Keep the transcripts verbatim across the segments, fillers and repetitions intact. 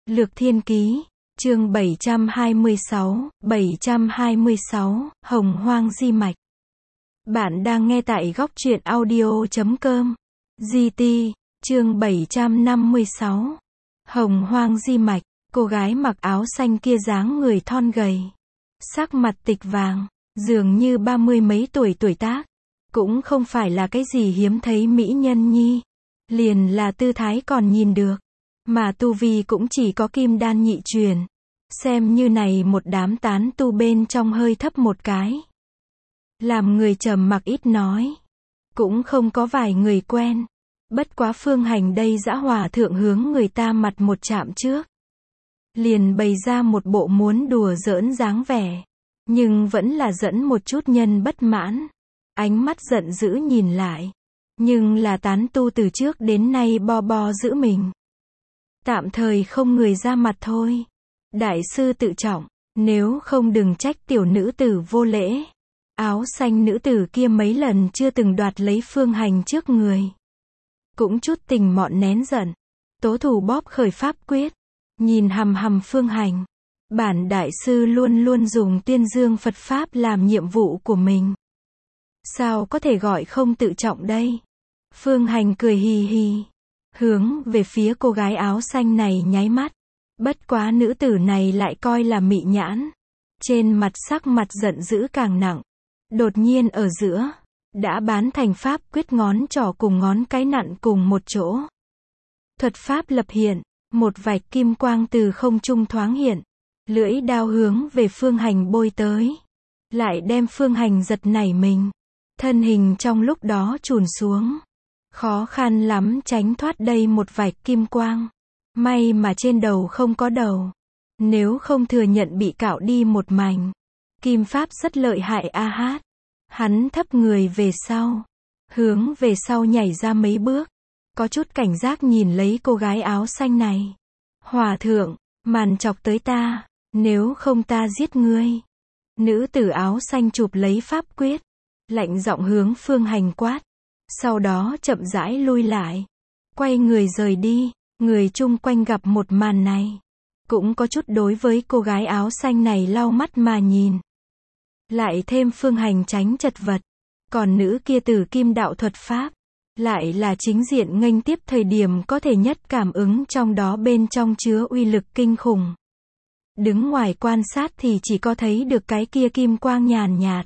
Lược Thiên Ký, chương bảy trăm hai mươi sáu, bảy trăm hai mươi sáu, Hồng Hoang Di Mạch. Bạn đang nghe tại góc truyện audio chấm com. giê tê, chương bảy trăm năm mươi sáu. Hồng Hoang Di Mạch, cô gái mặc áo xanh kia dáng người thon gầy, sắc mặt tịch vàng, dường như ba mươi mấy tuổi tuổi tác, cũng không phải là cái gì hiếm thấy mỹ nhân nhi, liền là tư thái còn nhìn được, mà tu vi cũng chỉ có kim đan nhị truyền, xem như này một đám tán tu bên trong hơi thấp một cái. Làm người trầm mặc ít nói, cũng không có vài người quen, bất quá Phương Hành đây dã hòa thượng hướng người ta mặt một chạm trước, liền bày ra một bộ muốn đùa giỡn dáng vẻ, nhưng vẫn là dẫn một chút nhân bất mãn, ánh mắt giận dữ nhìn lại, nhưng là tán tu từ trước đến nay bo bo giữ mình, tạm thời không người ra mặt thôi. Đại sư tự trọng, nếu không đừng trách tiểu nữ tử vô lễ. Áo xanh nữ tử kia mấy lần chưa từng đoạt lấy Phương Hành trước người, cũng chút tình mọn nén giận, tố thủ bóp khởi pháp quyết, nhìn hằm hằm Phương Hành. Bản đại sư luôn luôn dùng tuyên dương Phật Pháp làm nhiệm vụ của mình, sao có thể gọi không tự trọng đây? Phương Hành cười hì hì, hướng về phía cô gái áo xanh này nháy mắt. Bất quá nữ tử này lại coi là mị nhãn, trên mặt sắc mặt giận dữ càng nặng. Đột nhiên ở giữa, đã bán thành pháp quyết ngón trỏ cùng ngón cái nặn cùng một chỗ. Thuật pháp lập hiện, một vạch kim quang từ không trung thoáng hiện, lưỡi đao hướng về Phương Hành bôi tới, lại đem Phương Hành giật nảy mình, thân hình trong lúc đó chùn xuống, khó khăn lắm tránh thoát đây một vạch kim quang. May mà trên đầu không có đầu, nếu không thừa nhận bị cạo đi một mảnh. Kim pháp rất lợi hại a hát. Hắn thấp người về sau, hướng về sau nhảy ra mấy bước, có chút cảnh giác nhìn lấy cô gái áo xanh này. Hòa thượng, màn chọc tới ta, nếu không ta giết ngươi. Nữ tử áo xanh chụp lấy pháp quyết, lạnh giọng hướng Phương Hành quát, sau đó chậm rãi lui lại, quay người rời đi. Người chung quanh gặp một màn này, cũng có chút đối với cô gái áo xanh này lau mắt mà nhìn. Lại thêm Phương Hành tránh chật vật, còn nữ kia từ kim đạo thuật pháp, lại là chính diện nghênh tiếp thời điểm có thể nhất cảm ứng trong đó bên trong chứa uy lực kinh khủng. Đứng ngoài quan sát thì chỉ có thấy được cái kia kim quang nhàn nhạt.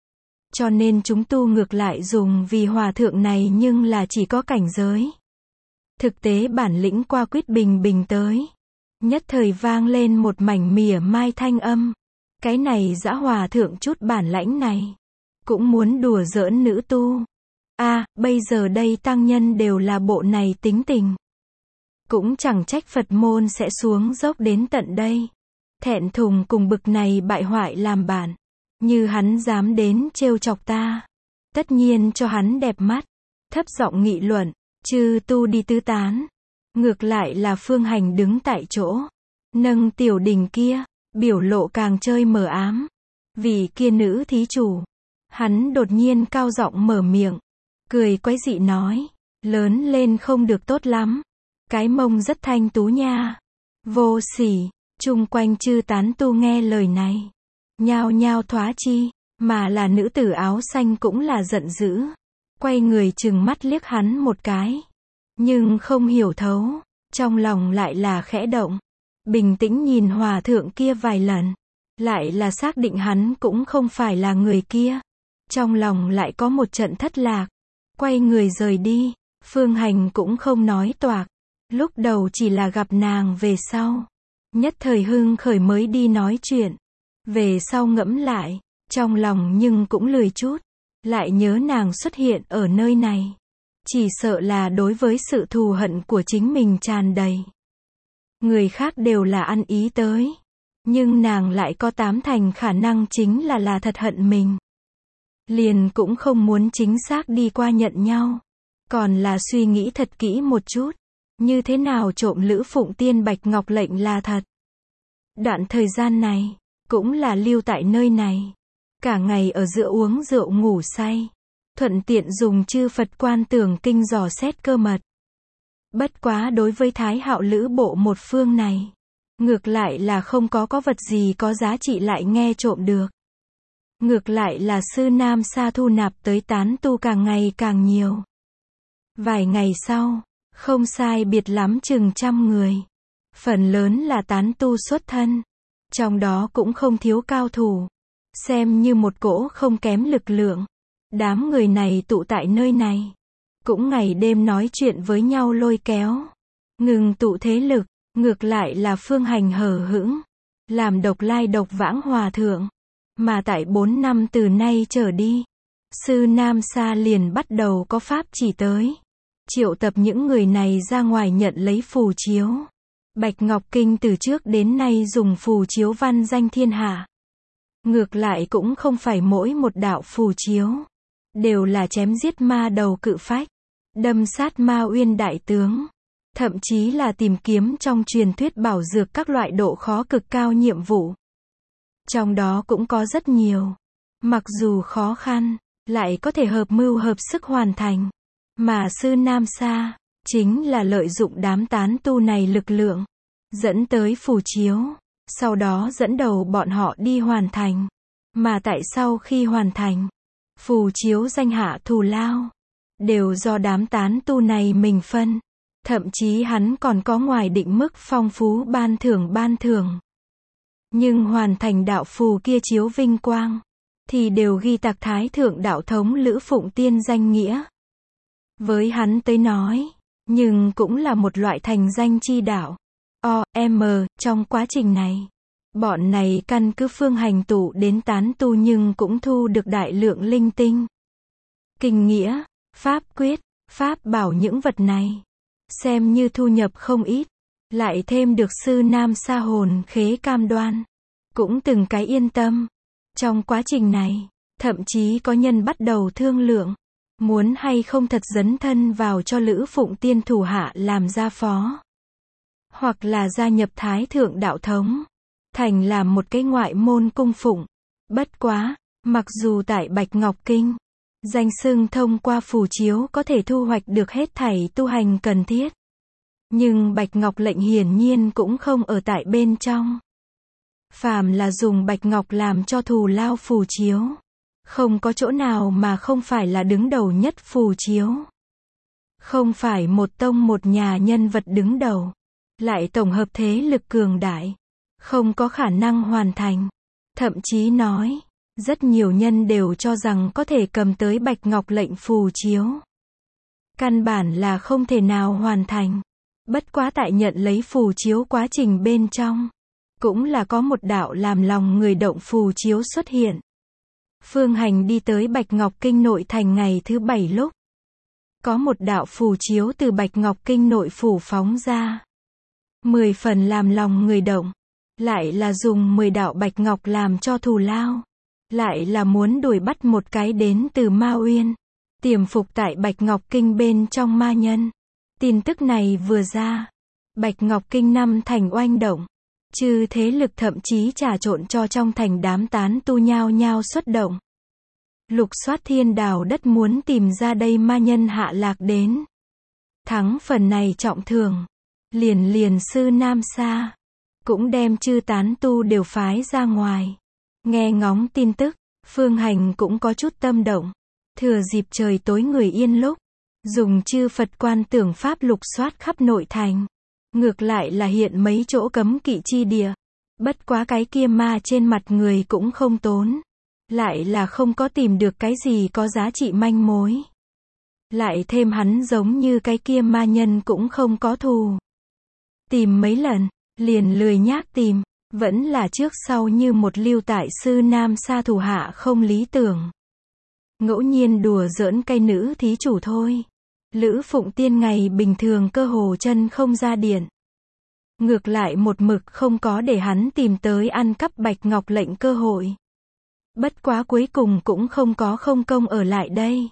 Cho nên chúng tu ngược lại dùng vì hòa thượng này nhưng là chỉ có cảnh giới. Thực tế bản lĩnh qua quyết bình bình tới. Nhất thời vang lên một mảnh mỉa mai thanh âm. Cái này dã hòa thượng chút bản lãnh này, cũng muốn đùa giỡn nữ tu. A, à, bây giờ đây tăng nhân đều là bộ này tính tình. Cũng chẳng trách Phật môn sẽ xuống dốc đến tận đây. Thẹn thùng cùng bực này bại hoại làm bản. Như hắn dám đến trêu chọc ta, tất nhiên cho hắn đẹp mắt. Thấp giọng nghị luận. Chư tu đi tứ tán, ngược lại là Phương Hành đứng tại chỗ, nâng tiểu đình kia, biểu lộ càng chơi mờ ám. Vì kia nữ thí chủ, hắn đột nhiên cao giọng mở miệng, cười quái dị nói, lớn lên không được tốt lắm, cái mông rất thanh tú nha. Vô sỉ. Chung quanh chư tán tu nghe lời này, nhao nhao thoá chi, mà là nữ tử áo xanh cũng là giận dữ. Quay người chừng mắt liếc hắn một cái, nhưng không hiểu thấu, trong lòng lại là khẽ động. Bình tĩnh nhìn hòa thượng kia vài lần, lại là xác định hắn cũng không phải là người kia. Trong lòng lại có một trận thất lạc, quay người rời đi. Phương Hành cũng không nói toạc, lúc đầu chỉ là gặp nàng về sau, nhất thời hưng khởi mới đi nói chuyện. Về sau ngẫm lại, trong lòng nhưng cũng lười chút. Lại nhớ nàng xuất hiện ở nơi này, chỉ sợ là đối với sự thù hận của chính mình tràn đầy. Người khác đều là ăn ý tới, nhưng nàng lại có tám thành khả năng chính là là thật hận mình. Liền cũng không muốn chính xác đi qua nhận nhau, còn là suy nghĩ thật kỹ một chút, như thế nào trộm Lữ Phụng Tiên Bạch Ngọc lệnh là thật. Đoạn thời gian này, cũng là lưu tại nơi này. Cả ngày ở giữa uống rượu ngủ say, thuận tiện dùng chư Phật quan tưởng kinh dò xét cơ mật. Bất quá đối với Thái Hạo Lữ bộ một phương này, Ngược lại là không có có vật gì có giá trị lại nghe trộm được. Ngược lại là sư Nam Sa thu nạp tới tán tu càng ngày càng nhiều. Vài ngày sau, không sai biệt lắm chừng trăm người. Phần lớn là tán tu xuất thân. Trong đó cũng không thiếu cao thủ. Xem như một cỗ không kém lực lượng. Đám người này tụ tại nơi này. Cũng ngày đêm nói chuyện với nhau lôi kéo. Ngừng tụ thế lực. Ngược lại là Phương Hành hờ hững. Làm độc lai độc vãng hòa thượng. Mà tại bốn năm từ nay trở đi. Sư Nam Sa liền bắt đầu có pháp chỉ tới. Triệu tập những người này ra ngoài nhận lấy phù chiếu. Bạch Ngọc Kinh từ trước đến nay dùng phù chiếu văn danh thiên hạ. Ngược lại cũng không phải mỗi một đạo phù chiếu. Đều là chém giết ma đầu cự phách. Đâm sát ma uyên đại tướng. Thậm chí là tìm kiếm trong truyền thuyết bảo dược các loại độ khó cực cao nhiệm vụ. Trong đó cũng có rất nhiều. Mặc dù khó khăn, lại có thể hợp mưu hợp sức hoàn thành. Mà sư Nam Sa, chính là lợi dụng đám tán tu này lực lượng. Dẫn tới phù chiếu. Sau đó dẫn đầu bọn họ đi hoàn thành. Mà tại sau khi hoàn thành, phù chiếu danh hạ thù lao. Đều do đám tán tu này mình phân. Thậm chí hắn còn có ngoài định mức phong phú ban thưởng ban thưởng. Nhưng hoàn thành đạo phù kia chiếu vinh quang. Thì đều ghi tạc thái thượng đạo thống Lữ Phụng Tiên danh nghĩa. Với hắn tới nói. Nhưng cũng là một loại thành danh chi đạo. O, M, trong quá trình này. Bọn này căn cứ Phương Hành tụ đến tán tu nhưng cũng thu được đại lượng linh tinh. Kinh nghĩa, pháp quyết, pháp bảo những vật này. Xem như thu nhập không ít. Lại thêm được sư Nam Sa hồn khế cam đoan. Cũng từng cái yên tâm. Trong quá trình này, thậm chí có nhân bắt đầu thương lượng. Muốn hay không thật dấn thân vào cho Lữ Phụng Tiên thủ hạ làm gia phó. Hoặc là gia nhập thái thượng đạo thống. Thành làm một cái ngoại môn cung phụng. Bất quá, mặc dù tại Bạch Ngọc Kinh, danh xưng thông qua phù chiếu có thể thu hoạch được hết thảy tu hành cần thiết. Nhưng Bạch Ngọc lệnh hiển nhiên cũng không ở tại bên trong. Phàm là dùng Bạch Ngọc làm cho thù lao phù chiếu. Không có chỗ nào mà không phải là đứng đầu nhất phù chiếu. Không phải một tông một nhà nhân vật đứng đầu. Lại tổng hợp thế lực cường đại. Không có khả năng hoàn thành. Thậm chí nói, rất nhiều nhân đều cho rằng có thể cầm tới Bạch Ngọc lệnh phù chiếu. Căn bản là không thể nào hoàn thành. Bất quá tại nhận lấy phù chiếu quá trình bên trong. Cũng là có một đạo làm lòng người động phù chiếu xuất hiện. Phương Hành đi tới Bạch Ngọc Kinh nội thành ngày thứ bảy lúc. Có một đạo phù chiếu từ Bạch Ngọc Kinh nội phủ phóng ra. Mười phần làm lòng người động. Lại là dùng mười đạo Bạch Ngọc làm cho thù lao. Lại là muốn đuổi bắt một cái đến từ Ma Uyên. Tiềm phục tại Bạch Ngọc Kinh bên trong ma nhân. Tin tức này vừa ra. Bạch Ngọc Kinh năm thành oanh động. Chư thế lực thậm chí trà trộn cho trong thành đám tán tu nhao nhao xuất động. Lục soát thiên đào đất muốn tìm ra đây ma nhân hạ lạc đến. Thắng phần này trọng thường. Liền liền sư Nam Sa. Cũng đem chư tán tu đều phái ra ngoài. Nghe ngóng tin tức, Phương Hành cũng có chút tâm động. Thừa dịp trời tối người yên lúc. Dùng chư Phật quan tưởng pháp lục soát khắp nội thành. Ngược lại là hiện mấy chỗ cấm kỵ chi địa. Bất quá cái kia ma trên mặt người cũng không tốn. Lại là không có tìm được cái gì có giá trị manh mối. Lại thêm hắn giống như cái kia ma nhân cũng không có thù. Tìm mấy lần, liền lười nhác tìm. Vẫn là trước sau như một lưu tại sư Nam Sa thủ hạ không lý tưởng. Ngẫu nhiên đùa giỡn cây nữ thí chủ thôi. Lữ Phụng Tiên ngày bình thường cơ hồ chân không ra điện. Ngược lại một mực không có để hắn tìm tới ăn cắp Bạch Ngọc lệnh cơ hội. Bất quá cuối cùng cũng không có không công ở lại đây.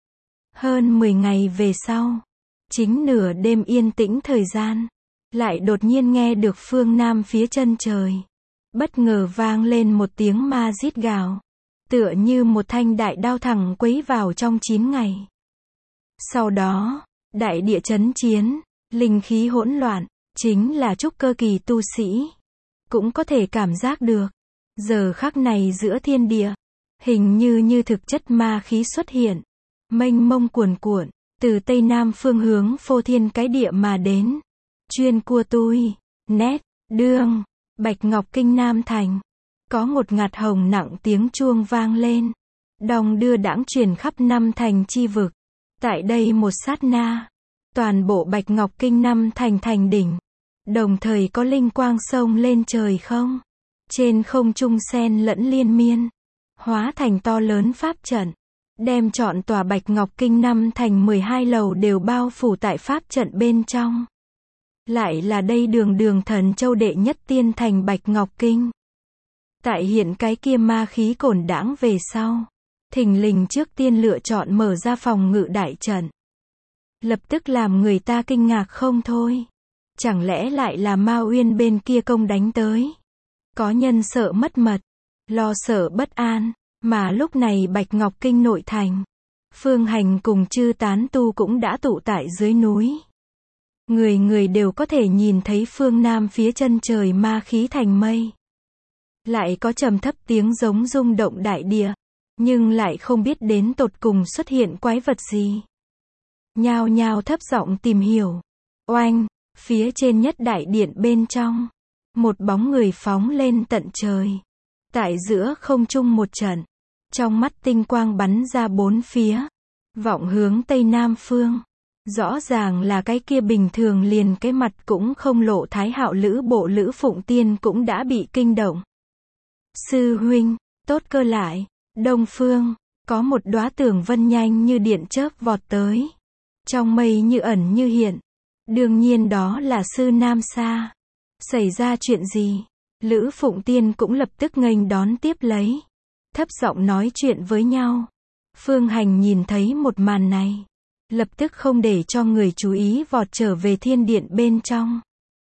Hơn mười ngày về sau, chính nửa đêm yên tĩnh thời gian, lại đột nhiên nghe được phương Nam phía chân trời. Bất ngờ vang lên một tiếng ma rít gào. Tựa như một thanh đại đao thẳng quấy vào trong chín ngày. Sau đó, đại địa chấn chiến, linh khí hỗn loạn, chính là trúc cơ kỳ tu sĩ, cũng có thể cảm giác được. Giờ khắc này giữa thiên địa, hình như như thực chất ma khí xuất hiện, mênh mông cuồn cuộn, từ tây nam phương hướng phô thiên cái địa mà đến. Chuyên cua tui, nét, đương, Bạch Ngọc Kinh Nam Thành. Có ngột ngạt hồng nặng tiếng chuông vang lên. Đong đưa đãng truyền khắp năm thành chi vực. Tại đây một sát na, toàn bộ Bạch Ngọc Kinh năm thành thành đỉnh. Đồng thời có linh quang sông lên trời không. Trên không trung sen lẫn liên miên. Hóa thành to lớn pháp trận. Đem trọn tòa Bạch Ngọc Kinh năm thành mười hai lầu đều bao phủ tại pháp trận bên trong. Lại là đây đường đường Thần Châu đệ nhất tiên thành Bạch Ngọc Kinh. Tại hiện cái kia ma khí cổn đãng về sau, thình lình trước tiên lựa chọn mở ra phòng ngự đại trận. Lập tức làm người ta kinh ngạc không thôi. Chẳng lẽ lại là Ma Uyên bên kia công đánh tới? Có nhân sợ mất mật, lo sợ bất an, mà lúc này Bạch Ngọc Kinh nội thành, Phương Hành cùng chư tán tu cũng đã tụ tại dưới núi. Người người đều có thể nhìn thấy phương nam phía chân trời ma khí thành mây. Lại có trầm thấp tiếng giống rung động đại địa, nhưng lại không biết đến tột cùng xuất hiện quái vật gì. Nhao nhao thấp giọng tìm hiểu. Oanh, phía trên nhất đại điện bên trong, một bóng người phóng lên tận trời. Tại giữa không trung một trận, trong mắt tinh quang bắn ra bốn phía, vọng hướng tây nam phương. Rõ ràng là cái kia bình thường liền cái mặt cũng không lộ thái hạo Lữ Bộ Lữ Phụng Tiên cũng đã bị kinh động. Sư huynh, tốt cơ lại. Đông phương, có một đóa tường vân nhanh như điện chớp vọt tới. Trong mây như ẩn như hiện. Đương nhiên đó là sư Nam Sa. Xảy ra chuyện gì? Lữ Phụng Tiên cũng lập tức nghênh đón tiếp lấy. Thấp giọng nói chuyện với nhau. Phương Hành nhìn thấy một màn này, lập tức không để cho người chú ý vọt trở về thiên điện bên trong.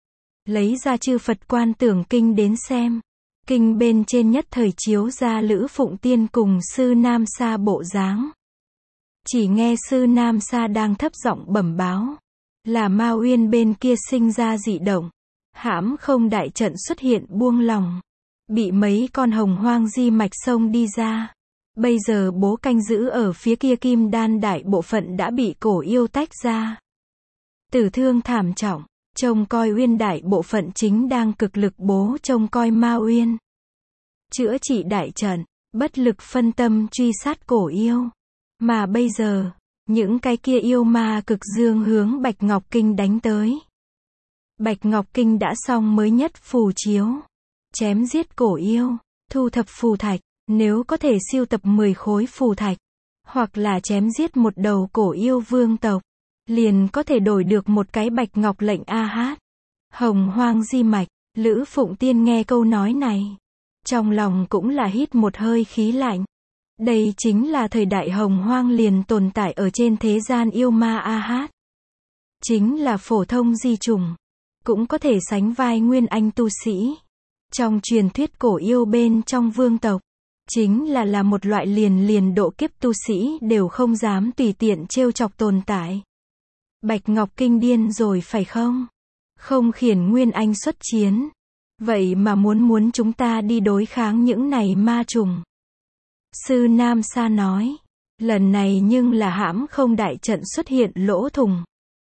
Lấy ra chư Phật quan tưởng kinh đến xem. Kinh bên trên nhất thời chiếu ra Lữ Phụng Tiên cùng sư Nam Sa bộ dáng. Chỉ nghe sư Nam Sa đang thấp giọng bẩm báo. Là Ma Uyên bên kia sinh ra dị động. Hãm không đại trận xuất hiện buông lỏng. Bị mấy con hồng hoang di mạch sông đi ra. Bây giờ bố canh giữ ở phía kia kim đan đại bộ phận đã bị cổ yêu tách ra. Tử thương thảm trọng, trông coi Uyên đại bộ phận chính đang cực lực bố trông coi Ma Uyên. Chữa trị đại trận, bất lực phân tâm truy sát cổ yêu. Mà bây giờ, những cái kia yêu ma cực dương hướng Bạch Ngọc Kinh đánh tới. Bạch Ngọc Kinh đã xong mới nhất phù chiếu. Chém giết cổ yêu, thu thập phù thạch. Nếu có thể siêu tập mười khối phù thạch, hoặc là chém giết một đầu cổ yêu vương tộc, liền có thể đổi được một cái Bạch Ngọc lệnh A Hát. Hồng hoang di mạch, Lữ Phụng Tiên nghe câu nói này. Trong lòng cũng là hít một hơi khí lạnh. Đây chính là thời đại hồng hoang liền tồn tại ở trên thế gian yêu ma A Hát. Chính là phổ thông di chủng. Cũng có thể sánh vai nguyên anh tu sĩ. Trong truyền thuyết cổ yêu bên trong vương tộc. Chính là là một loại liền liền độ kiếp tu sĩ đều không dám tùy tiện trêu chọc tồn tại. Bạch Ngọc Kinh điên rồi phải không? Không khiển Nguyên Anh xuất chiến. Vậy mà muốn muốn chúng ta đi đối kháng những này ma trùng. Sư Nam Sa nói. Lần này nhưng là hãm không đại trận xuất hiện lỗ thủng.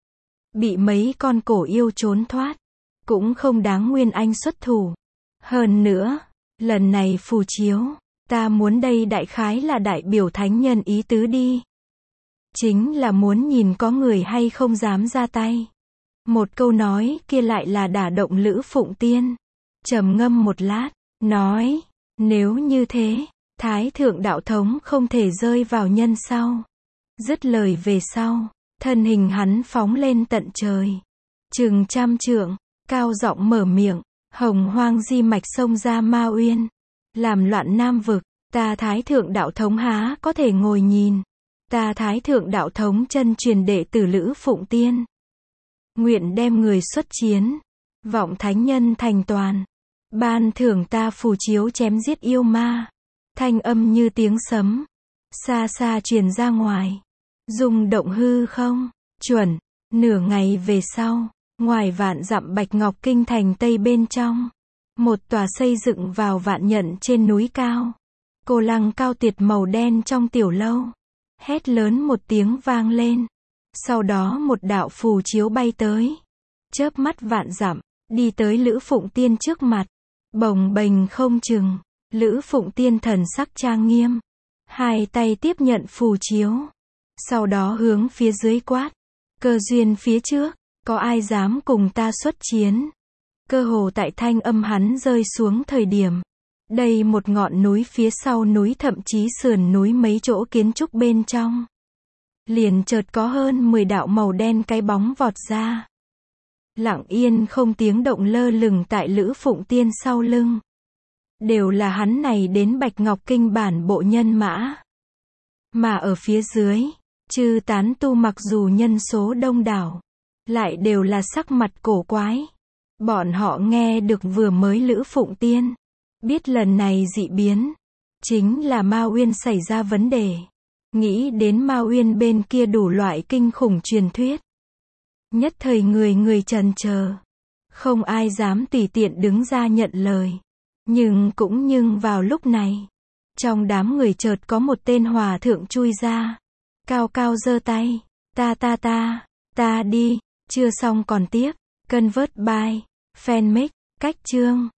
Bị mấy con cổ yêu trốn thoát. Cũng không đáng Nguyên Anh xuất thủ. Hơn nữa, lần này phù chiếu. Ta muốn đây đại khái là đại biểu thánh nhân ý tứ đi. Chính là muốn nhìn có người hay không dám ra tay. Một câu nói kia lại là đả động Lữ Phụng Tiên. Trầm ngâm một lát, nói, nếu như thế, Thái Thượng Đạo Thống không thể rơi vào nhân sau. Dứt lời về sau, thân hình hắn phóng lên tận trời. Chừng trăm trượng, cao giọng mở miệng, hồng hoang di mạch xông ra Ma Uyên. Làm loạn Nam vực, ta Thái Thượng Đạo Thống há có thể ngồi nhìn. Ta Thái Thượng Đạo Thống chân truyền đệ tử Lữ Phụng Tiên. Nguyện đem người xuất chiến. Vọng thánh nhân thành toàn. Ban thưởng ta phù chiếu chém giết yêu ma. Thanh âm như tiếng sấm. Xa xa truyền ra ngoài. Rung động hư không. Chuẩn. Nửa ngày về sau. Ngoài vạn dặm Bạch Ngọc Kinh thành Tây bên trong, một tòa xây dựng vào vạn nhận trên núi cao. Cô lăng cao tiệt màu đen trong tiểu lâu. Hét lớn một tiếng vang lên. Sau đó một đạo phù chiếu bay tới. Chớp mắt vạn dặm, đi tới Lữ Phụng Tiên trước mặt. Bồng bềnh không chừng. Lữ Phụng Tiên thần sắc trang nghiêm. Hai tay tiếp nhận phù chiếu. Sau đó hướng phía dưới quát. Cơ duyên phía trước, có ai dám cùng ta xuất chiến? Cơ hồ tại thanh âm hắn rơi xuống thời điểm. Đây một ngọn núi phía sau núi thậm chí sườn núi mấy chỗ kiến trúc bên trong. Liền chợt có hơn mười đạo màu đen cái bóng vọt ra. Lặng yên không tiếng động lơ lửng tại Lữ Phụng Tiên sau lưng. Đều là hắn này đến Bạch Ngọc Kinh bản bộ nhân mã. Mà ở phía dưới, chư tán tu mặc dù nhân số đông đảo, lại đều là sắc mặt cổ quái. Bọn họ nghe được vừa mới Lữ Phụng Tiên, biết lần này dị biến, chính là Ma Uyên xảy ra vấn đề. Nghĩ đến Ma Uyên bên kia đủ loại kinh khủng truyền thuyết. Nhất thời người người trần chờ. Không ai dám tùy tiện đứng ra nhận lời. Nhưng cũng nhưng vào lúc này, trong đám người chợt có một tên hòa thượng chui ra. Cao cao giơ tay. Ta ta ta, ta đi. Chưa xong còn tiếp. Convert by Fanmix, cách chương.